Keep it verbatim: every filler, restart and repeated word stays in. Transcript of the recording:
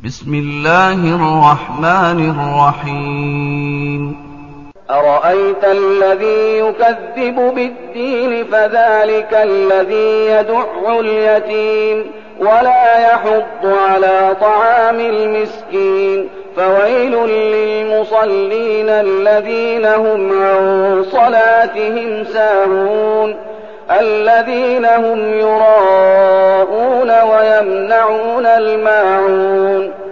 بسم الله الرحمن الرحيم أرأيت الذي يكذب بالدين فذلك الذي يدع اليتيم ولا يحض على طعام المسكين فويل للمصلين الذين هم عن صلاتهم ساهون الذين هم يراءون ويمنعون الماعون